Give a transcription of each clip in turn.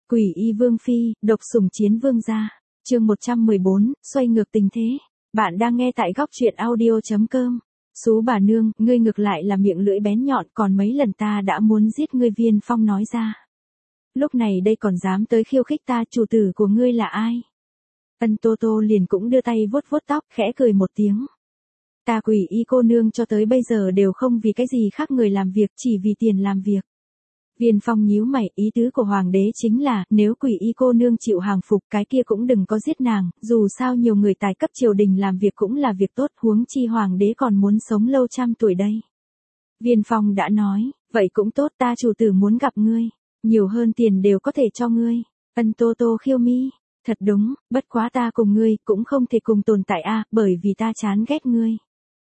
Quỷ y vương phi, độc sủng chiến vương gia. Chương 114, xoay ngược tình thế. Bạn đang nghe tại góc truyện audio.com. Sú bà nương, ngươi ngược lại là miệng lưỡi bén nhọn, còn mấy lần ta đã muốn giết ngươi. Viên Phong nói ra. Lúc này đây còn dám tới khiêu khích ta, chủ tử của ngươi là ai? Ân Tô Tô liền cũng đưa tay vuốt vuốt tóc, khẽ cười một tiếng. Ta Quỷ y cô nương cho tới bây giờ đều không vì cái gì khác người làm việc, chỉ vì tiền làm việc. Viên Phong nhíu mày, ý tứ của hoàng đế chính là, nếu Quỷ y cô nương chịu hàng phục cái kia cũng đừng có giết nàng, dù sao nhiều người tài cấp triều đình làm việc cũng là việc tốt, huống chi hoàng đế còn muốn sống lâu trăm tuổi đây. Viên Phong đã nói, vậy cũng tốt, ta chủ tử muốn gặp ngươi, nhiều hơn tiền đều có thể cho ngươi. Ân Tô Tô khiêu mi, thật đúng, bất quá ta cùng ngươi cũng không thể cùng tồn tại a, bởi vì ta chán ghét ngươi.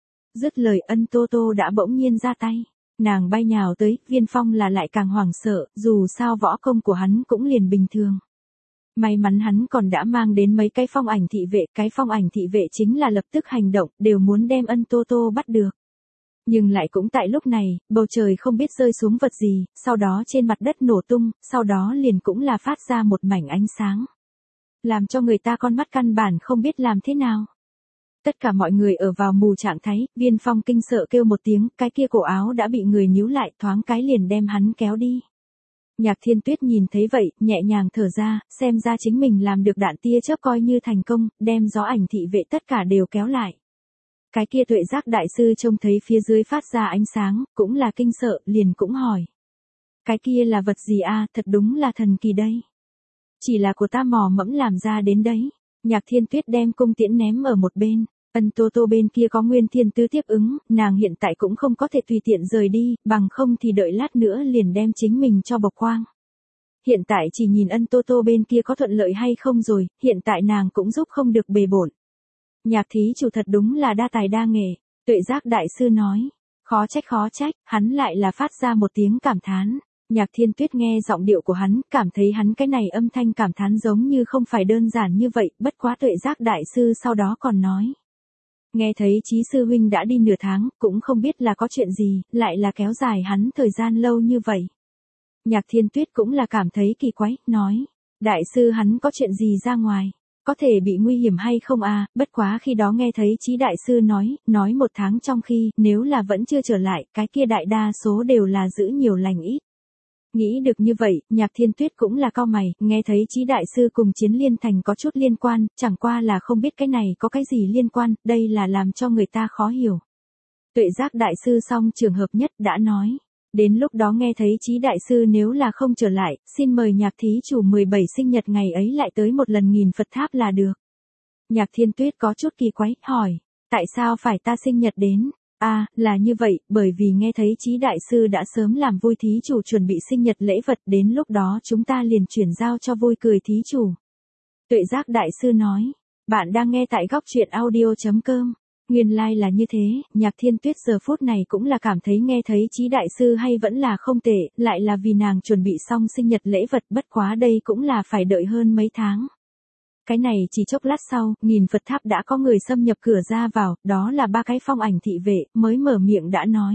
Dứt lời Ân Tô Tô đã bỗng nhiên ra tay. Nàng bay nhào tới, Viên Phong là lại càng hoảng sợ, dù sao võ công của hắn cũng liền bình thường. May mắn hắn còn đã mang đến mấy cái phong ảnh thị vệ, cái phong ảnh thị vệ chính là lập tức hành động, đều muốn đem Ân Tô Tô bắt được. Nhưng lại cũng tại lúc này, bầu trời không biết rơi xuống vật gì, sau đó trên mặt đất nổ tung, sau đó liền cũng là phát ra một mảnh ánh sáng. Làm cho người ta con mắt căn bản không biết làm thế nào. Tất cả mọi người ở vào mù trạng thái, Viên Phong kinh sợ kêu một tiếng, cái kia cổ áo đã bị người níu lại, thoáng cái liền đem hắn kéo đi. Nhạc Thiên Tuyết nhìn thấy vậy, nhẹ nhàng thở ra, xem ra chính mình làm được đạn tia chớp coi như thành công, đem gió ảnh thị vệ tất cả đều kéo lại. Cái kia Tuệ Giác đại sư trông thấy phía dưới phát ra ánh sáng, cũng là kinh sợ, liền cũng hỏi. Cái kia là vật gì a? Thật đúng là thần kỳ đây. Chỉ là của ta mò mẫm làm ra đến đấy. Nhạc Thiên Tuyết đem cung tiễn ném ở một bên. Ân Tô Tô bên kia có Nguyên Thiên Tứ tiếp ứng, nàng hiện tại cũng không có thể tùy tiện rời đi, bằng không thì đợi lát nữa liền đem chính mình cho bộc quang. Hiện tại chỉ nhìn Ân Tô Tô bên kia có thuận lợi hay không rồi, hiện tại nàng cũng giúp không được bề bộn. Nhạc thí chủ thật đúng là đa tài đa nghệ, Tuệ Giác đại sư nói. Khó trách, hắn lại là phát ra một tiếng cảm thán. Nhạc Thiên Tuyết nghe giọng điệu của hắn, cảm thấy hắn cái này âm thanh cảm thán giống như không phải đơn giản như vậy, bất quá Tuệ Giác đại sư sau đó còn nói. Nghe thấy Chí sư huynh đã đi nửa tháng, cũng không biết là có chuyện gì, lại là kéo dài hắn thời gian lâu như vậy. Nhạc Thiên Tuyết cũng là cảm thấy kỳ quái, nói. Đại sư hắn có chuyện gì ra ngoài? Có thể bị nguy hiểm hay không à? Bất quá khi đó nghe thấy Chí đại sư nói 1 tháng trong khi, nếu là vẫn chưa trở lại, cái kia đại đa số đều là giữ nhiều lành ít. Nghĩ được như vậy, Nhạc Thiên Tuyết cũng là cau mày, nghe thấy Chí đại sư cùng Chiến Liên Thành có chút liên quan, chẳng qua là không biết cái này có cái gì liên quan, đây là làm cho người ta khó hiểu. Tuệ Giác đại sư song trường hợp nhất đã nói, đến lúc đó nghe thấy Chí đại sư nếu là không trở lại, xin mời Nhạc thí chủ 17 sinh nhật ngày ấy lại tới một lần nghìn Phật tháp là được. Nhạc Thiên Tuyết có chút kỳ quái, hỏi, tại sao phải ta sinh nhật đến? À, là như vậy, bởi vì nghe thấy Chí đại sư đã sớm làm vui thí chủ chuẩn bị sinh nhật lễ vật, đến lúc đó chúng ta liền chuyển giao cho vui cười thí chủ. Tuệ Giác đại sư nói, bạn đang nghe tại góc truyện audio.com. Nguyên lai là như thế, Nhạc Thiên Tuyết giờ phút này cũng là cảm thấy nghe thấy Chí đại sư hay vẫn là không tệ, lại là vì nàng chuẩn bị xong sinh nhật lễ vật, bất quá đây cũng là phải đợi hơn mấy tháng. Cái này chỉ chốc lát sau, nghìn Phật tháp đã có người xâm nhập cửa ra vào, đó là 3 cái phong ảnh thị vệ, mới mở miệng đã nói.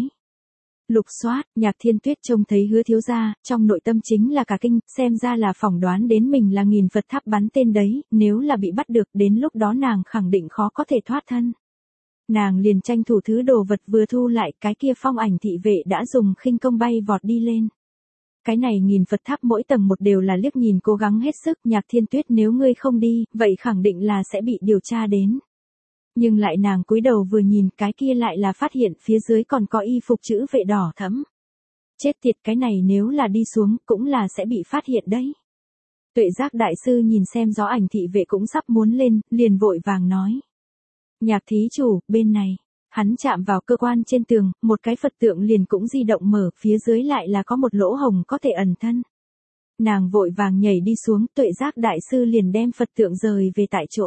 Lục soát, Nhạc Thiên Tuyết trông thấy Hứa thiếu gia, trong nội tâm chính là cả kinh, xem ra là phỏng đoán đến mình là nghìn Phật tháp bắn tên đấy, nếu là bị bắt được, đến lúc đó nàng khẳng định khó có thể thoát thân. Nàng liền tranh thủ thứ đồ vật vừa thu lại, cái kia phong ảnh thị vệ đã dùng khinh công bay vọt đi lên. Cái này nghìn Phật tháp mỗi tầng một đều là liếc nhìn cố gắng hết sức, Nhạc Thiên Tuyết nếu ngươi không đi, vậy khẳng định là sẽ bị điều tra đến. Nhưng lại nàng cúi đầu vừa nhìn, cái kia lại là phát hiện phía dưới còn có y phục chữ vệ đỏ thẫm. Chết tiệt, cái này nếu là đi xuống, cũng là sẽ bị phát hiện đấy. Tuệ Giác đại sư nhìn xem gió ảnh thị vệ cũng sắp muốn lên, liền vội vàng nói. Nhạc thí chủ, bên này. Hắn chạm vào cơ quan trên tường, một cái Phật tượng liền cũng di động mở, phía dưới lại là có một lỗ hổng có thể ẩn thân. Nàng vội vàng nhảy đi xuống, Tuệ Giác đại sư liền đem Phật tượng rời về tại chỗ.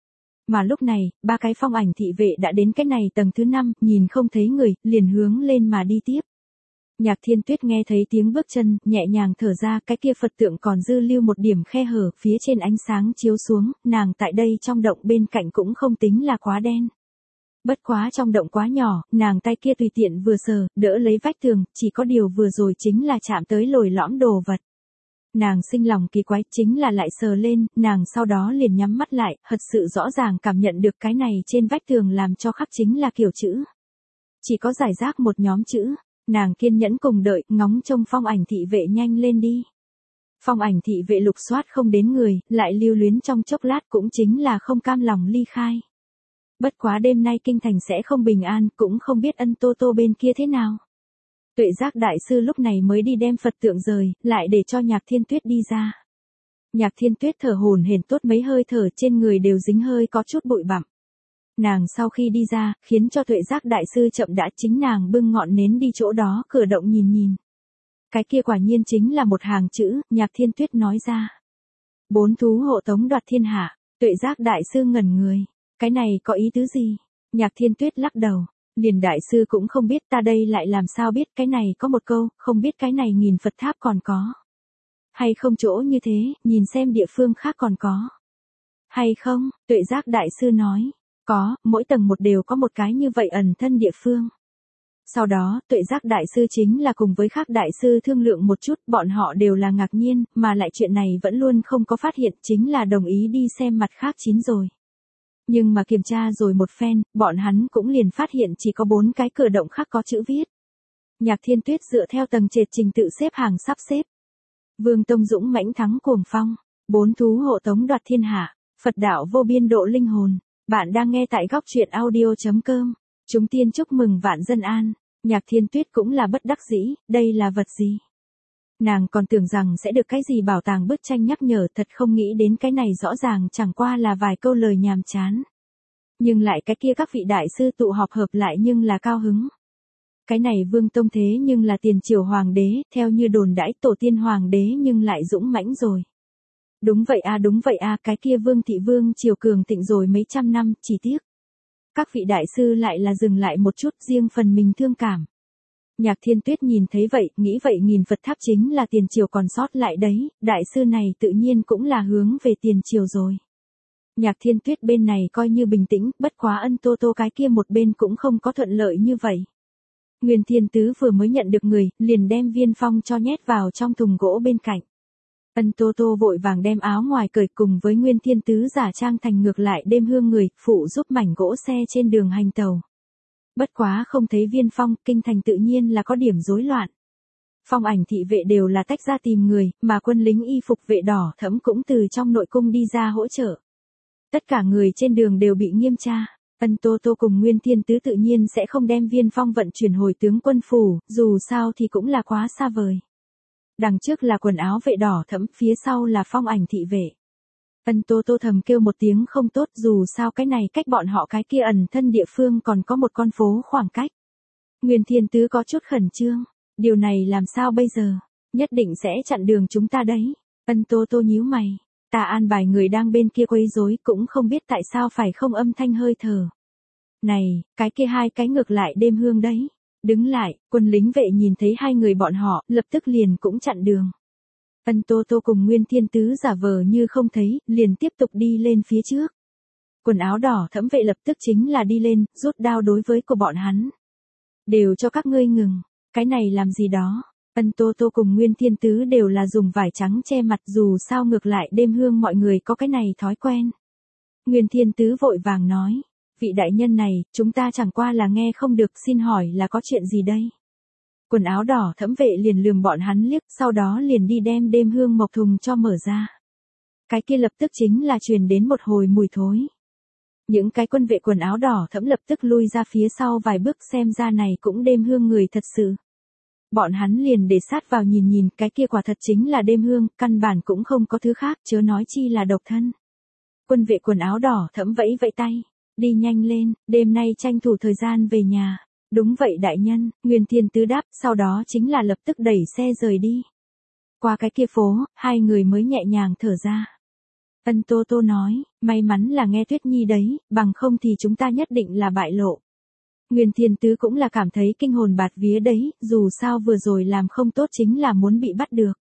Mà lúc này, 3 cái phong ảnh thị vệ đã đến cái này tầng thứ 5, nhìn không thấy người, liền hướng lên mà đi tiếp. Nhạc Thiên Tuyết nghe thấy tiếng bước chân, nhẹ nhàng thở ra, cái kia Phật tượng còn dư lưu một điểm khe hở, phía trên ánh sáng chiếu xuống, nàng tại đây trong động bên cạnh cũng không tính là quá đen. Bất quá trong động quá nhỏ, nàng tay kia tùy tiện vừa sờ, đỡ lấy vách tường, chỉ có điều vừa rồi chính là chạm tới lồi lõm đồ vật. Nàng sinh lòng kỳ quái, chính là lại sờ lên, nàng sau đó liền nhắm mắt lại, thật sự rõ ràng cảm nhận được cái này trên vách tường làm cho khắc chính là kiểu chữ. Chỉ có giải rác một nhóm chữ, nàng kiên nhẫn cùng đợi, ngóng trông phong ảnh thị vệ nhanh lên đi. Phong ảnh thị vệ lục soát không đến người, lại lưu luyến trong chốc lát cũng chính là không cam lòng ly khai. Bất quá đêm nay kinh thành sẽ không bình an, cũng không biết Ân Tô Tô bên kia thế nào. Tuệ Giác đại sư lúc này mới đi đem Phật tượng rời, lại để cho Nhạc Thiên Tuyết đi ra. Nhạc Thiên Tuyết thở hổn hển tốt mấy hơi thở, trên người đều dính hơi có chút bụi bặm. Nàng sau khi đi ra, khiến cho Tuệ Giác đại sư chậm đã, chính nàng bưng ngọn nến đi chỗ đó cửa động nhìn nhìn. Cái kia quả nhiên chính là một hàng chữ, Nhạc Thiên Tuyết nói ra. 4 thú hộ tống đoạt thiên hạ. Tuệ Giác đại sư ngẩn người. Cái này có ý tứ gì? Nhạc Thiên Tuyết lắc đầu. Liền đại sư cũng không biết, ta đây lại làm sao biết, cái này có một câu, không biết cái này nghìn Phật tháp còn có. Hay không chỗ như thế, nhìn xem địa phương khác còn có. Hay không, Tuệ Giác đại sư nói. Có, mỗi tầng một đều có một cái như vậy ẩn thân địa phương. Sau đó, Tuệ Giác đại sư chính là cùng với khác đại sư thương lượng một chút, bọn họ đều là ngạc nhiên, mà lại chuyện này vẫn luôn không có phát hiện, chính là đồng ý đi xem mặt khác 9 rồi. Nhưng mà kiểm tra rồi một phen, bọn hắn cũng liền phát hiện chỉ có 4 cái cửa động khác có chữ viết. Nhạc Thiên Tuyết dựa theo tầng trệt trình tự xếp hàng sắp xếp. Vương Tông Dũng mãnh thắng cuồng phong, 4 thú hộ tống đoạt thiên hạ, Phật đạo vô biên độ linh hồn. Bạn đang nghe tại góc truyện audio.com. Chúng tiên chúc mừng vạn dân an. Nhạc Thiên Tuyết cũng là bất đắc dĩ, đây là vật gì? Nàng còn tưởng rằng sẽ được cái gì bảo tàng bức tranh nhắc nhở, thật không nghĩ đến cái này rõ ràng chẳng qua là vài câu lời nhàm chán. Nhưng lại cái kia các vị đại sư tụ họp hợp lại nhưng là cao hứng. Cái này Vương Tông thế nhưng là tiền triều hoàng đế, theo như đồn đãi tổ tiên hoàng đế nhưng lại dũng mãnh rồi. Đúng vậy a, cái kia Vương thị vương triều cường thịnh rồi mấy trăm năm, chỉ tiếc. Các vị đại sư lại là dừng lại một chút, riêng phần mình thương cảm. Nhạc Thiên Tuyết nhìn thấy vậy, nghĩ vậy nghìn Phật tháp chính là tiền triều còn sót lại đấy, đại sư này tự nhiên cũng là hướng về tiền triều rồi. Nhạc Thiên Tuyết bên này coi như bình tĩnh, bất quá Ân Tô Tô cái kia một bên cũng không có thuận lợi như vậy. Nguyên Thiên Tứ vừa mới nhận được người, liền đem Viên Phong cho nhét vào trong thùng gỗ bên cạnh. Ân Tô Tô vội vàng đem áo ngoài cởi cùng với Nguyên Thiên Tứ giả trang thành ngược lại đêm hương người, phụ giúp mảnh gỗ xe trên đường hành tàu. Bất quá không thấy Viên Phong, kinh thành tự nhiên là có điểm rối loạn. Phong ảnh thị vệ đều là tách ra tìm người, mà quân lính y phục vệ đỏ thẫm cũng từ trong nội cung đi ra hỗ trợ. Tất cả người trên đường đều bị nghiêm tra. Ân Tô Tô cùng Nguyên Thiên Tứ tự nhiên sẽ không đem Viên Phong vận chuyển hồi tướng quân phủ, dù sao thì cũng là quá xa vời. Đằng trước là quần áo vệ đỏ thẫm, phía sau là phong ảnh thị vệ. Ân Tô Tô thầm kêu một tiếng không tốt, dù sao cái này cách bọn họ cái kia ẩn thân địa phương còn có một con phố khoảng cách. Nguyên Thiên Tứ có chút khẩn trương, điều này làm sao bây giờ, nhất định sẽ chặn đường chúng ta đấy. Ân Tô Tô nhíu mày, ta an bài người đang bên kia quấy rối, cũng không biết tại sao phải không âm thanh hơi thở. Này, cái kia 2 cái ngược lại đêm hương đấy. Đứng lại, quân lính vệ nhìn thấy 2 người bọn họ, lập tức liền cũng chặn đường. Ân Tô Tô cùng Nguyên Thiên Tứ giả vờ như không thấy, liền tiếp tục đi lên phía trước. Quần áo đỏ thẫm vệ lập tức chính là đi lên, rút đao đối với của bọn hắn. Đều cho các ngươi ngừng, cái này làm gì đó. Ân Tô Tô cùng Nguyên Thiên Tứ đều là dùng vải trắng che mặt, dù sao ngược lại đêm hương mọi người có cái này thói quen. Nguyên Thiên Tứ vội vàng nói. Vị đại nhân này, chúng ta chẳng qua là nghe không được, xin hỏi là có chuyện gì đây? Quần áo đỏ thẫm vệ liền lườm bọn hắn liếc, sau đó liền đi đem đêm hương mộc thùng cho mở ra. Cái kia lập tức chính là truyền đến một hồi mùi thối. Những cái quân vệ quần áo đỏ thẫm lập tức lui ra phía sau vài bước, xem ra này cũng đêm hương người thật sự. Bọn hắn liền để sát vào nhìn nhìn, cái kia quả thật chính là đêm hương, căn bản cũng không có thứ khác, chớ nói chi là độc thân. Quân vệ quần áo đỏ thẫm vẫy vẫy tay. Đi nhanh lên, đêm nay tranh thủ thời gian về nhà. Đúng vậy đại nhân, Nguyên Thiên Tứ đáp, sau đó chính là lập tức đẩy xe rời đi. Qua cái kia phố, 2 người mới nhẹ nhàng thở ra. Ân Tô Tô nói, may mắn là nghe Tuyết Nhi đấy, bằng không thì chúng ta nhất định là bại lộ. Nguyên Thiên Tứ cũng là cảm thấy kinh hồn bạt vía đấy, dù sao vừa rồi làm không tốt chính là muốn bị bắt được.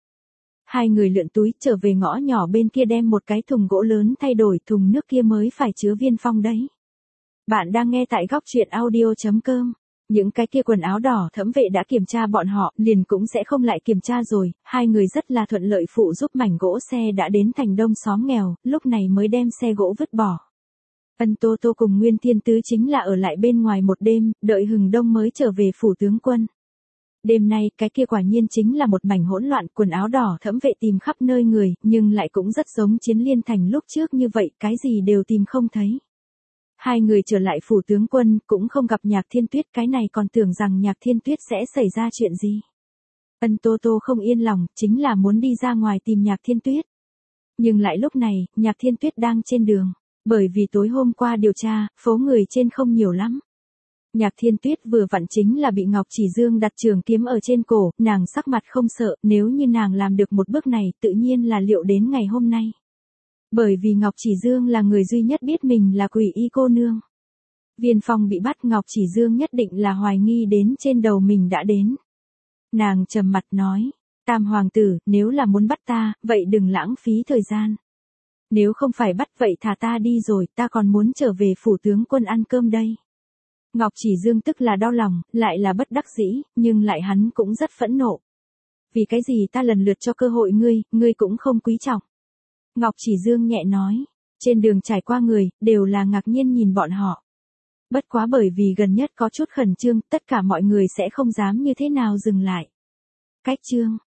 2 người lượn túi trở về ngõ nhỏ bên kia đem một cái thùng gỗ lớn thay đổi, thùng nước kia mới phải chứa Viên Phong đấy. Bạn đang nghe tại góc truyện audio.com. Những cái kia quần áo đỏ thẫm vệ đã kiểm tra bọn họ, liền cũng sẽ không lại kiểm tra rồi, hai người rất là thuận lợi phụ giúp mảnh gỗ xe đã đến thành đông xóm nghèo, lúc này mới đem xe gỗ vứt bỏ. Ân Tô Tô cùng Nguyên Thiên Tứ chính là ở lại bên ngoài một đêm, đợi hừng đông mới trở về phủ tướng quân. Đêm nay, cái kia quả nhiên chính là một mảnh hỗn loạn, quần áo đỏ thẫm vệ tìm khắp nơi người, nhưng lại cũng rất giống Chiến Liên Thành lúc trước như vậy, cái gì đều tìm không thấy. Hai người trở lại phủ tướng quân, cũng không gặp Nhạc Thiên Tuyết, cái này còn tưởng rằng Nhạc Thiên Tuyết sẽ xảy ra chuyện gì. Ân Tô Tô không yên lòng, chính là muốn đi ra ngoài tìm Nhạc Thiên Tuyết. Nhưng lại lúc này, Nhạc Thiên Tuyết đang trên đường, bởi vì tối hôm qua điều tra, phố người trên không nhiều lắm. Nhạc Thiên Tuyết vừa vặn chính là bị Ngọc Chỉ Dương đặt trường kiếm ở trên cổ, nàng sắc mặt không sợ, nếu như nàng làm được một bước này, tự nhiên là liệu đến ngày hôm nay. Bởi vì Ngọc Chỉ Dương là người duy nhất biết mình là Quỷ Y cô nương. Viên Phong bị bắt, Ngọc Chỉ Dương nhất định là hoài nghi đến trên đầu mình đã đến. Nàng trầm mặt nói, Tam hoàng tử, nếu là muốn bắt ta, vậy đừng lãng phí thời gian. Nếu không phải bắt vậy thả ta đi rồi, ta còn muốn trở về phủ tướng quân ăn cơm đây. Ngọc Chỉ Dương tức là đau lòng, lại là bất đắc dĩ, nhưng lại hắn cũng rất phẫn nộ. Vì cái gì ta lần lượt cho cơ hội ngươi cũng không quý trọng. Ngọc Chỉ Dương nhẹ nói, trên đường trải qua người, đều là ngạc nhiên nhìn bọn họ. Bất quá bởi vì gần nhất có chút khẩn trương, tất cả mọi người sẽ không dám như thế nào dừng lại. Cách chương